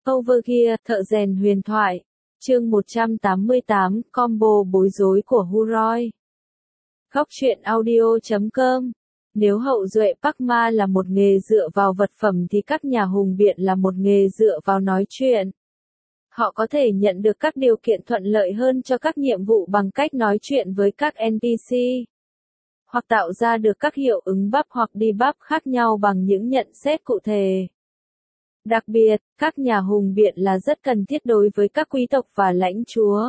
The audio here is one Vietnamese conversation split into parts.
Overgear, thợ rèn huyền thoại. Chương 188, combo bối rối của Huroi. Góc truyện audio.com. Nếu hậu duệ Park Ma là một nghề dựa vào vật phẩm thì các nhà hùng biện là một nghề dựa vào nói chuyện. Họ có thể nhận được các điều kiện thuận lợi hơn cho các nhiệm vụ bằng cách nói chuyện với các NPC, hoặc tạo ra được các hiệu ứng buff hoặc debuff khác nhau bằng những nhận xét cụ thể. Đặc biệt, các nhà hùng biện là rất cần thiết đối với các quý tộc và lãnh chúa.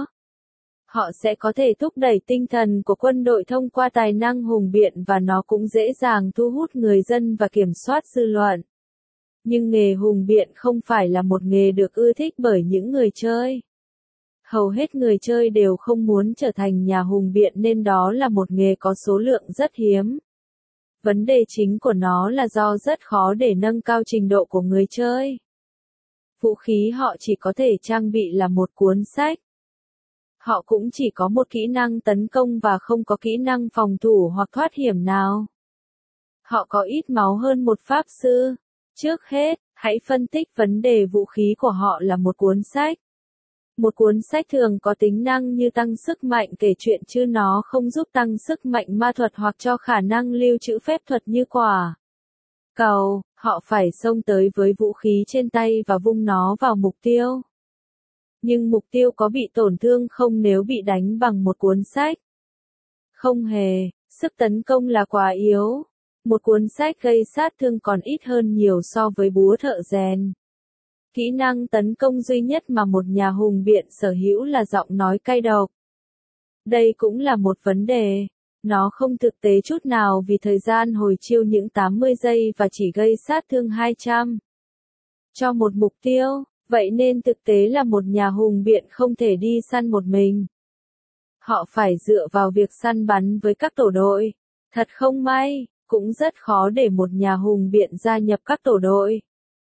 Họ sẽ có thể thúc đẩy tinh thần của quân đội thông qua tài năng hùng biện và nó cũng dễ dàng thu hút người dân và kiểm soát dư luận. Nhưng nghề hùng biện không phải là một nghề được ưa thích bởi những người chơi. Hầu hết người chơi đều không muốn trở thành nhà hùng biện nên đó là một nghề có số lượng rất hiếm. Vấn đề chính của nó là do rất khó để nâng cao trình độ của người chơi. Vũ khí họ chỉ có thể trang bị là một cuốn sách. Họ cũng chỉ có một kỹ năng tấn công và không có kỹ năng phòng thủ hoặc thoát hiểm nào. Họ có ít máu hơn một pháp sư. Trước hết, hãy phân tích vấn đề vũ khí của họ là một cuốn sách. Một cuốn sách thường có tính năng như tăng sức mạnh kể chuyện chứ nó không giúp tăng sức mạnh ma thuật hoặc cho khả năng lưu trữ phép thuật như quả cầu. Họ phải xông tới với vũ khí trên tay và vung nó vào mục tiêu. Nhưng mục tiêu có bị tổn thương không nếu bị đánh bằng một cuốn sách? Không hề, sức tấn công là quá yếu. Một cuốn sách gây sát thương còn ít hơn nhiều so với búa thợ rèn. Kỹ năng tấn công duy nhất mà một nhà hùng biện sở hữu là giọng nói cay độc. Đây cũng là một vấn đề. Nó không thực tế chút nào vì thời gian hồi chiêu những 80 giây và chỉ gây sát thương 200 cho một mục tiêu. Vậy nên thực tế là một nhà hùng biện không thể đi săn một mình. Họ phải dựa vào việc săn bắn với các tổ đội. Thật không may, cũng rất khó để một nhà hùng biện gia nhập các tổ đội.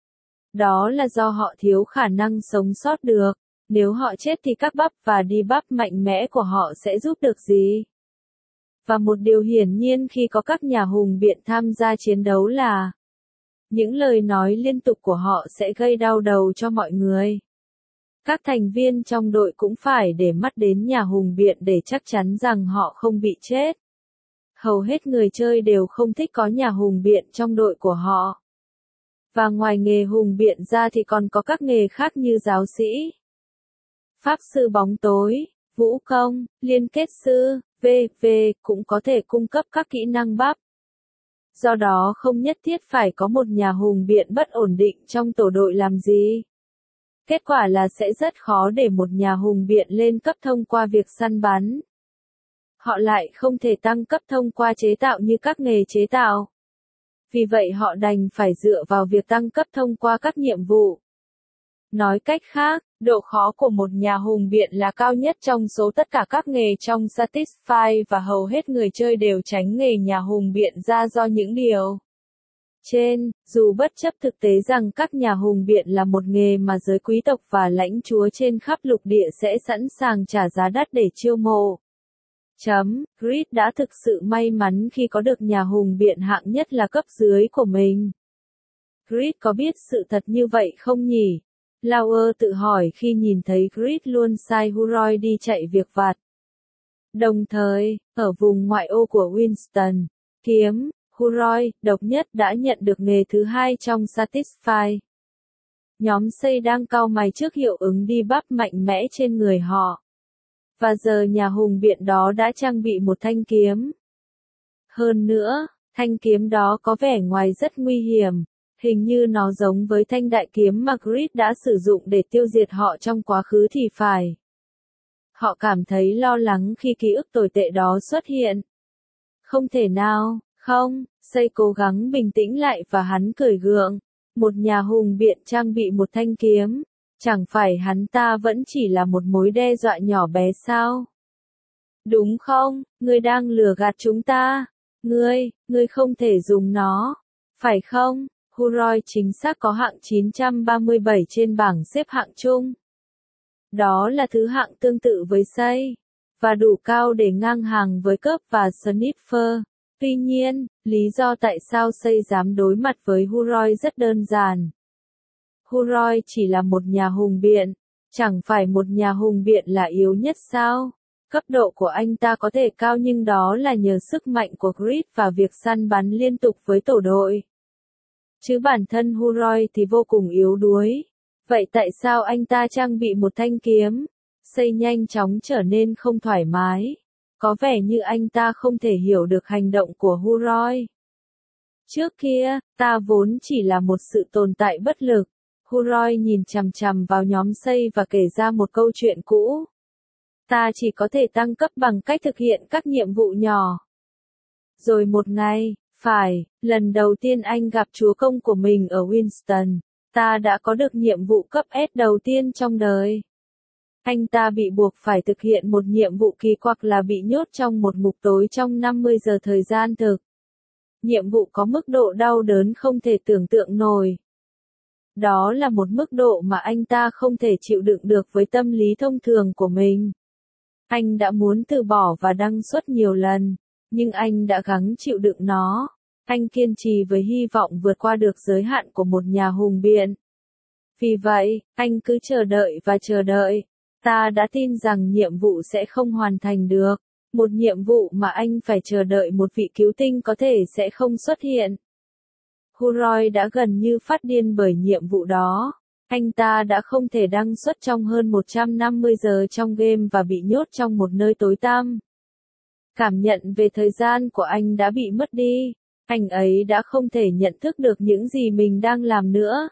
Đó là do họ thiếu khả năng sống sót được. Nếu họ chết thì các buff và debuff mạnh mẽ của họ sẽ giúp được gì? Và một điều hiển nhiên khi có các nhà hùng biện tham gia chiến đấu là những lời nói liên tục của họ sẽ gây đau đầu cho mọi người. Các thành viên trong đội cũng phải để mắt đến nhà hùng biện để chắc chắn rằng họ không bị chết. Hầu hết người chơi đều không thích có nhà hùng biện trong đội của họ. Và ngoài nghề hùng biện ra thì còn có các nghề khác như giáo sĩ, pháp sư bóng tối, vũ công, liên kết sư, v.v. cũng có thể cung cấp các kỹ năng buff. Do đó không nhất thiết phải có một nhà hùng biện bất ổn định trong tổ đội làm gì. Kết quả là sẽ rất khó để một nhà hùng biện lên cấp thông qua việc săn bắn. Họ lại không thể tăng cấp thông qua chế tạo như các nghề chế tạo. Vì vậy họ đành phải dựa vào việc tăng cấp thông qua các nhiệm vụ. Nói cách khác, độ khó của một nhà hùng biện là cao nhất trong số tất cả các nghề trong Satisfy và hầu hết người chơi đều tránh nghề nhà hùng biện ra do những điều trên, dù bất chấp thực tế rằng các nhà hùng biện là một nghề mà giới quý tộc và lãnh chúa trên khắp lục địa sẽ sẵn sàng trả giá đắt để chiêu mộ. Grid đã thực sự may mắn khi có được nhà hùng biện hạng nhất là cấp dưới của mình. Grid có biết sự thật như vậy không nhỉ? Lauer tự hỏi khi nhìn thấy Grid luôn sai Huroi đi chạy việc vặt. Đồng thời, ở vùng ngoại ô của Winston, kiếm, Huroi, độc nhất đã nhận được nghề thứ hai trong Satisfy. Nhóm xây đang cau mày trước hiệu ứng debuff mạnh mẽ trên người họ. Và giờ nhà hùng biện đó đã trang bị một thanh kiếm. Hơn nữa, thanh kiếm đó có vẻ ngoài rất nguy hiểm. Hình như nó giống với thanh đại kiếm mà Grid đã sử dụng để tiêu diệt họ trong quá khứ thì phải. Họ cảm thấy lo lắng khi ký ức tồi tệ đó xuất hiện. Không thể nào, không, Xây cố gắng bình tĩnh lại và hắn cười gượng. Một nhà hùng biện trang bị một thanh kiếm. Chẳng phải hắn ta vẫn chỉ là một mối đe dọa nhỏ bé sao? Đúng không, ngươi đang lừa gạt chúng ta. Ngươi không thể dùng nó. Phải không? Huroi chính xác có hạng 937 trên bảng xếp hạng chung. Đó là thứ hạng tương tự với Xây, và đủ cao để ngang hàng với Cấp và Sniffer. Tuy nhiên, lý do tại sao Xây dám đối mặt với Huroi rất đơn giản. Huroi chỉ là một nhà hùng biện. Chẳng phải một nhà hùng biện là yếu nhất sao? Cấp độ của anh ta có thể cao nhưng đó là nhờ sức mạnh của Grid và việc săn bắn liên tục với tổ đội. Chứ bản thân Huroi thì vô cùng yếu đuối. Vậy tại sao anh ta trang bị một thanh kiếm? Xây nhanh chóng trở nên không thoải mái. Có vẻ như anh ta không thể hiểu được hành động của Huroi. Trước kia, ta vốn chỉ là một sự tồn tại bất lực. Huroi nhìn chằm chằm vào nhóm xây và kể ra một câu chuyện cũ. Ta chỉ có thể tăng cấp bằng cách thực hiện các nhiệm vụ nhỏ. Rồi một ngày, lần đầu tiên anh gặp chúa công của mình ở Winston, ta đã có được nhiệm vụ cấp S đầu tiên trong đời. Anh ta bị buộc phải thực hiện một nhiệm vụ kỳ quặc là bị nhốt trong một ngục tối trong 50 giờ thời gian thực. Nhiệm vụ có mức độ đau đớn không thể tưởng tượng nổi. Đó là một mức độ mà anh ta không thể chịu đựng được với tâm lý thông thường của mình. Anh đã muốn từ bỏ và đăng xuất nhiều lần, nhưng anh đã gắng chịu đựng nó. Anh kiên trì với hy vọng vượt qua được giới hạn của một nhà hùng biện. Vì vậy, anh cứ chờ đợi và chờ đợi. Ta đã tin rằng nhiệm vụ sẽ không hoàn thành được. Một nhiệm vụ mà anh phải chờ đợi một vị cứu tinh có thể sẽ không xuất hiện. Huroi đã gần như phát điên bởi nhiệm vụ đó. Anh ta đã không thể đăng xuất trong hơn 150 giờ trong game và bị nhốt trong một nơi tối tăm. Cảm nhận về thời gian của anh đã bị mất đi. Anh ấy đã không thể nhận thức được những gì mình đang làm nữa.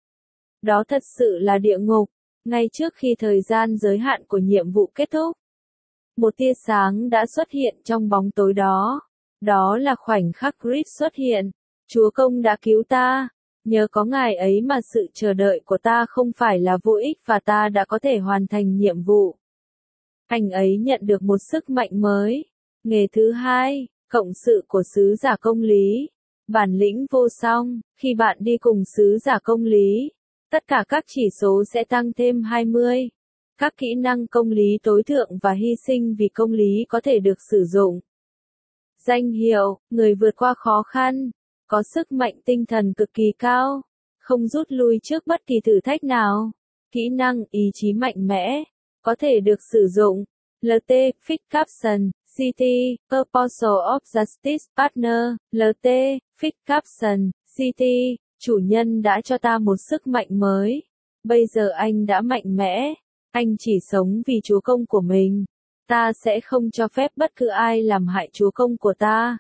Đó thật sự là địa ngục. Ngay trước khi thời gian giới hạn của nhiệm vụ kết thúc, một tia sáng đã xuất hiện trong bóng tối đó. Đó là khoảnh khắc Grid xuất hiện. Chúa công đã cứu ta. Nhờ có ngài ấy mà sự chờ đợi của ta không phải là vô ích và ta đã có thể hoàn thành nhiệm vụ. Anh ấy nhận được một sức mạnh mới. Nghề thứ hai, cộng sự của sứ giả công lý. Bản lĩnh vô song, khi bạn đi cùng sứ giả công lý, tất cả các chỉ số sẽ tăng thêm 20. Các kỹ năng công lý tối thượng và hy sinh vì công lý có thể được sử dụng. Danh hiệu, người vượt qua khó khăn, có sức mạnh tinh thần cực kỳ cao, không rút lui trước bất kỳ thử thách nào. Kỹ năng ý chí mạnh mẽ, có thể được sử dụng. LT, Fix Caption, CT, Proposal of Justice Partner, LT, Fix Caption, CT, chủ nhân đã cho ta một sức mạnh mới. Bây giờ anh đã mạnh mẽ. Anh chỉ sống vì chúa công của mình. Ta sẽ không cho phép bất cứ ai làm hại chúa công của ta.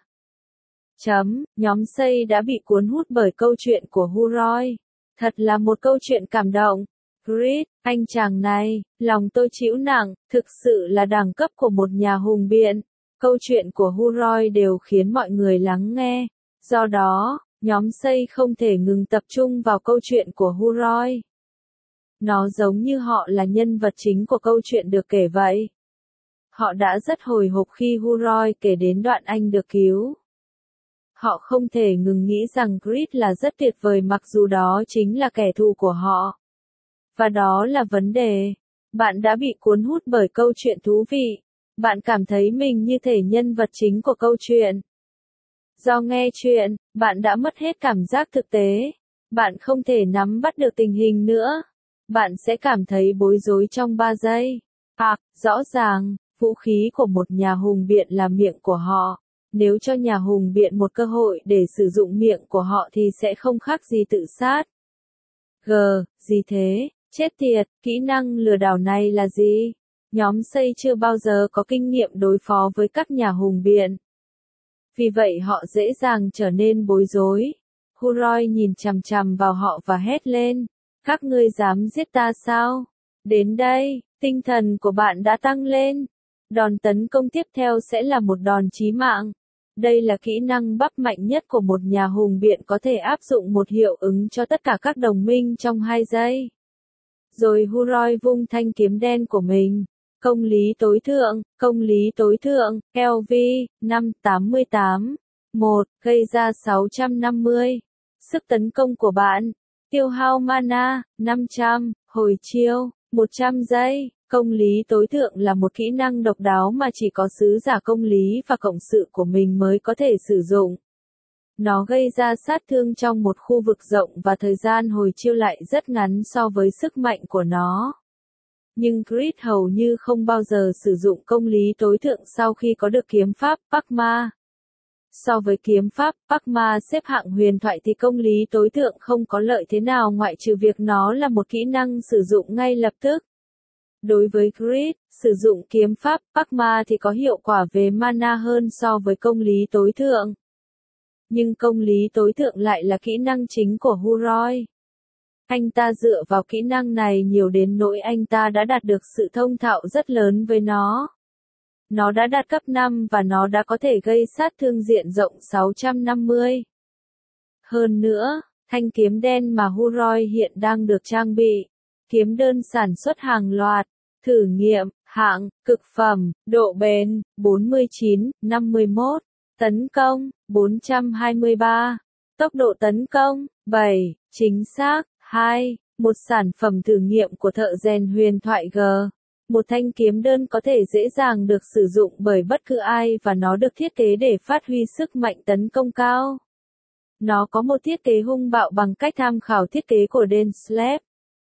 Nhóm xây đã bị cuốn hút bởi câu chuyện của Huroi. Thật là một câu chuyện cảm động. Grid, anh chàng này, lòng tôi chịu nặng, thực sự là đẳng cấp của một nhà hùng biện. Câu chuyện của Huroi đều khiến mọi người lắng nghe. Do đó, nhóm xây không thể ngừng tập trung vào câu chuyện của Huroi. Nó giống như họ là nhân vật chính của câu chuyện được kể vậy. Họ đã rất hồi hộp khi Huroi kể đến đoạn anh được cứu. Họ không thể ngừng nghĩ rằng Grid là rất tuyệt vời mặc dù đó chính là kẻ thù của họ. Và đó là vấn đề. Bạn đã bị cuốn hút bởi câu chuyện thú vị. Bạn cảm thấy mình như thể nhân vật chính của câu chuyện. Do nghe chuyện, bạn đã mất hết cảm giác thực tế. Bạn không thể nắm bắt được tình hình nữa. Bạn sẽ cảm thấy bối rối trong 3 giây. Rõ ràng, vũ khí của một nhà hùng biện là miệng của họ. Nếu cho nhà hùng biện một cơ hội để sử dụng miệng của họ thì sẽ không khác gì tự sát. Gì thế? Chết tiệt, kỹ năng lừa đảo này là gì? Nhóm xây chưa bao giờ có kinh nghiệm đối phó với các nhà hùng biện. Vì vậy họ dễ dàng trở nên bối rối. Huroi nhìn chằm chằm vào họ và hét lên. Các ngươi dám giết ta sao? Đến đây, tinh thần của bạn đã tăng lên. Đòn tấn công tiếp theo sẽ là một đòn chí mạng. Đây là kỹ năng bắp mạnh nhất của một nhà hùng biện có thể áp dụng một hiệu ứng cho tất cả các đồng minh trong 2 giây. Rồi Huroi vung thanh kiếm đen của mình. Công lý tối thượng, LV, 588, 1, gây ra 650. Sức tấn công của bạn, tiêu hao mana, 500, hồi chiêu, 100 giây. Công lý tối thượng là một kỹ năng độc đáo mà chỉ có sứ giả công lý và cộng sự của mình mới có thể sử dụng. Nó gây ra sát thương trong một khu vực rộng và thời gian hồi chiêu lại rất ngắn so với sức mạnh của nó. Nhưng Creed hầu như không bao giờ sử dụng công lý tối thượng sau khi có được kiếm pháp Padma. So với kiếm pháp Padma xếp hạng huyền thoại thì công lý tối thượng không có lợi thế nào ngoại trừ việc nó là một kỹ năng sử dụng ngay lập tức. Đối với Creed, sử dụng kiếm pháp Padma thì có hiệu quả về mana hơn so với công lý tối thượng. Nhưng công lý tối thượng lại là kỹ năng chính của Huroi. Anh ta dựa vào kỹ năng này nhiều đến nỗi anh ta đã đạt được sự thông thạo rất lớn với nó. Nó đã đạt cấp 5 và nó đã có thể gây sát thương diện rộng 650. Hơn nữa, thanh kiếm đen mà Huroi hiện đang được trang bị, kiếm đơn sản xuất hàng loạt, thử nghiệm, hạng, cực phẩm, độ bền, 49, 51, tấn công, 423, tốc độ tấn công, 7, chính xác, 2, một sản phẩm thử nghiệm của thợ rèn huyền thoại G. Một thanh kiếm đơn có thể dễ dàng được sử dụng bởi bất cứ ai và nó được thiết kế để phát huy sức mạnh tấn công cao. Nó có một thiết kế hung bạo bằng cách tham khảo thiết kế của Denslev.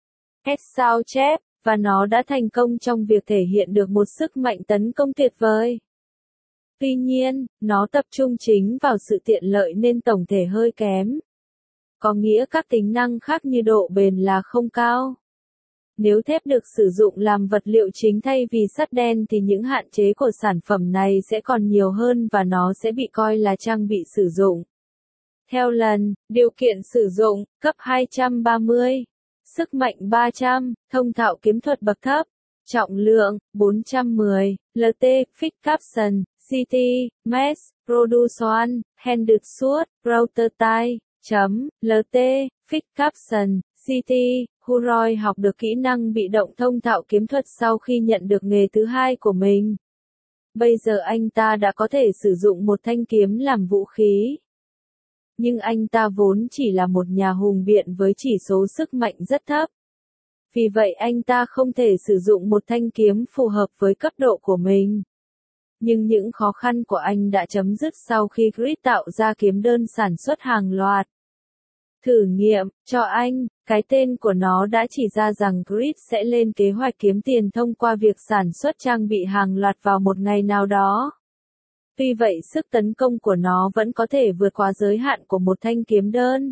sao chép, và nó đã thành công trong việc thể hiện được một sức mạnh tấn công tuyệt vời. Tuy nhiên, nó tập trung chính vào sự tiện lợi nên tổng thể hơi kém. Có nghĩa các tính năng khác như độ bền là không cao. Nếu thép được sử dụng làm vật liệu chính thay vì sắt đen thì những hạn chế của sản phẩm này sẽ còn nhiều hơn và nó sẽ bị coi là trang bị sử dụng. Theo lần, điều kiện sử dụng, cấp 230, sức mạnh 300, thông thạo kiếm thuật bậc thấp, trọng lượng, 410, LT, Fix Caption, CT, Mesh, Production, Handed Sword, Prototype, LT, Fix Caption, CT, Huroi học được kỹ năng bị động thông thạo kiếm thuật sau khi nhận được nghề thứ hai của mình. Bây giờ anh ta đã có thể sử dụng một thanh kiếm làm vũ khí. Nhưng anh ta vốn chỉ là một nhà hùng biện với chỉ số sức mạnh rất thấp. Vì vậy anh ta không thể sử dụng một thanh kiếm phù hợp với cấp độ của mình. Nhưng những khó khăn của anh đã chấm dứt sau khi Creed tạo ra kiếm đơn sản xuất hàng loạt. Thử nghiệm, cho anh, cái tên của nó đã chỉ ra rằng Creed sẽ lên kế hoạch kiếm tiền thông qua việc sản xuất trang bị hàng loạt vào một ngày nào đó. Tuy vậy sức tấn công của nó vẫn có thể vượt qua giới hạn của một thanh kiếm đơn.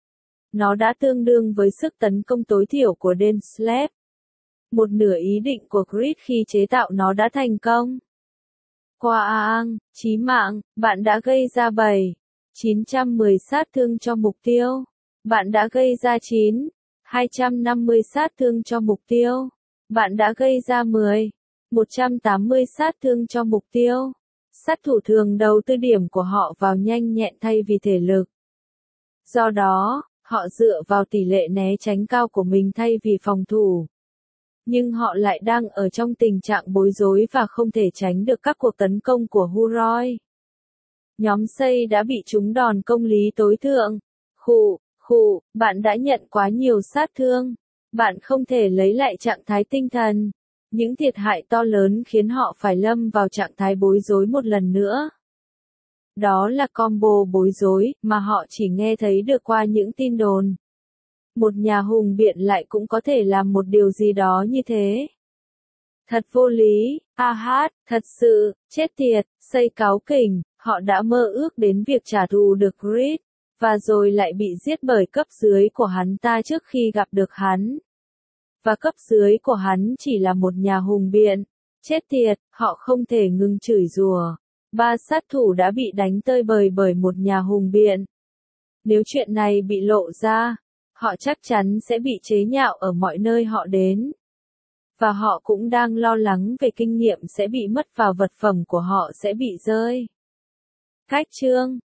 Nó đã tương đương với sức tấn công tối thiểu của Denslev. Một nửa ý định của Creed khi chế tạo nó đã thành công. Quang, chí mạng, bạn đã gây ra 910 sát thương cho mục tiêu. Bạn đã gây ra 250 sát thương cho mục tiêu. Bạn đã gây ra 180 sát thương cho mục tiêu. Sát thủ thường đầu tư điểm của họ vào nhanh nhẹn thay vì thể lực. Do đó, họ dựa vào tỷ lệ né tránh cao của mình thay vì phòng thủ. Nhưng họ lại đang ở trong tình trạng bối rối và không thể tránh được các cuộc tấn công của Huroi. Nhóm Sei đã bị trúng đòn công lý tối thượng. Bạn đã nhận quá nhiều sát thương. Bạn không thể lấy lại trạng thái tinh thần. Những thiệt hại to lớn khiến họ phải lâm vào trạng thái bối rối một lần nữa. Đó là combo bối rối mà họ chỉ nghe thấy được qua những tin đồn. Một nhà hùng biện lại cũng có thể làm một điều gì đó như thế. Thật vô lý, thật sự, chết tiệt, Sei cáu kỉnh, họ đã mơ ước đến việc trả thù được Creed, và rồi lại bị giết bởi cấp dưới của hắn ta trước khi gặp được hắn. Và cấp dưới của hắn chỉ là một nhà hùng biện. Chết tiệt, họ không thể ngừng chửi rủa. 3 sát thủ đã bị đánh tơi bời bởi một nhà hùng biện. Nếu chuyện này bị lộ ra, họ chắc chắn sẽ bị chế nhạo ở mọi nơi họ đến. Và họ cũng đang lo lắng về kinh nghiệm sẽ bị mất và vật phẩm của họ sẽ bị rơi. Cách chương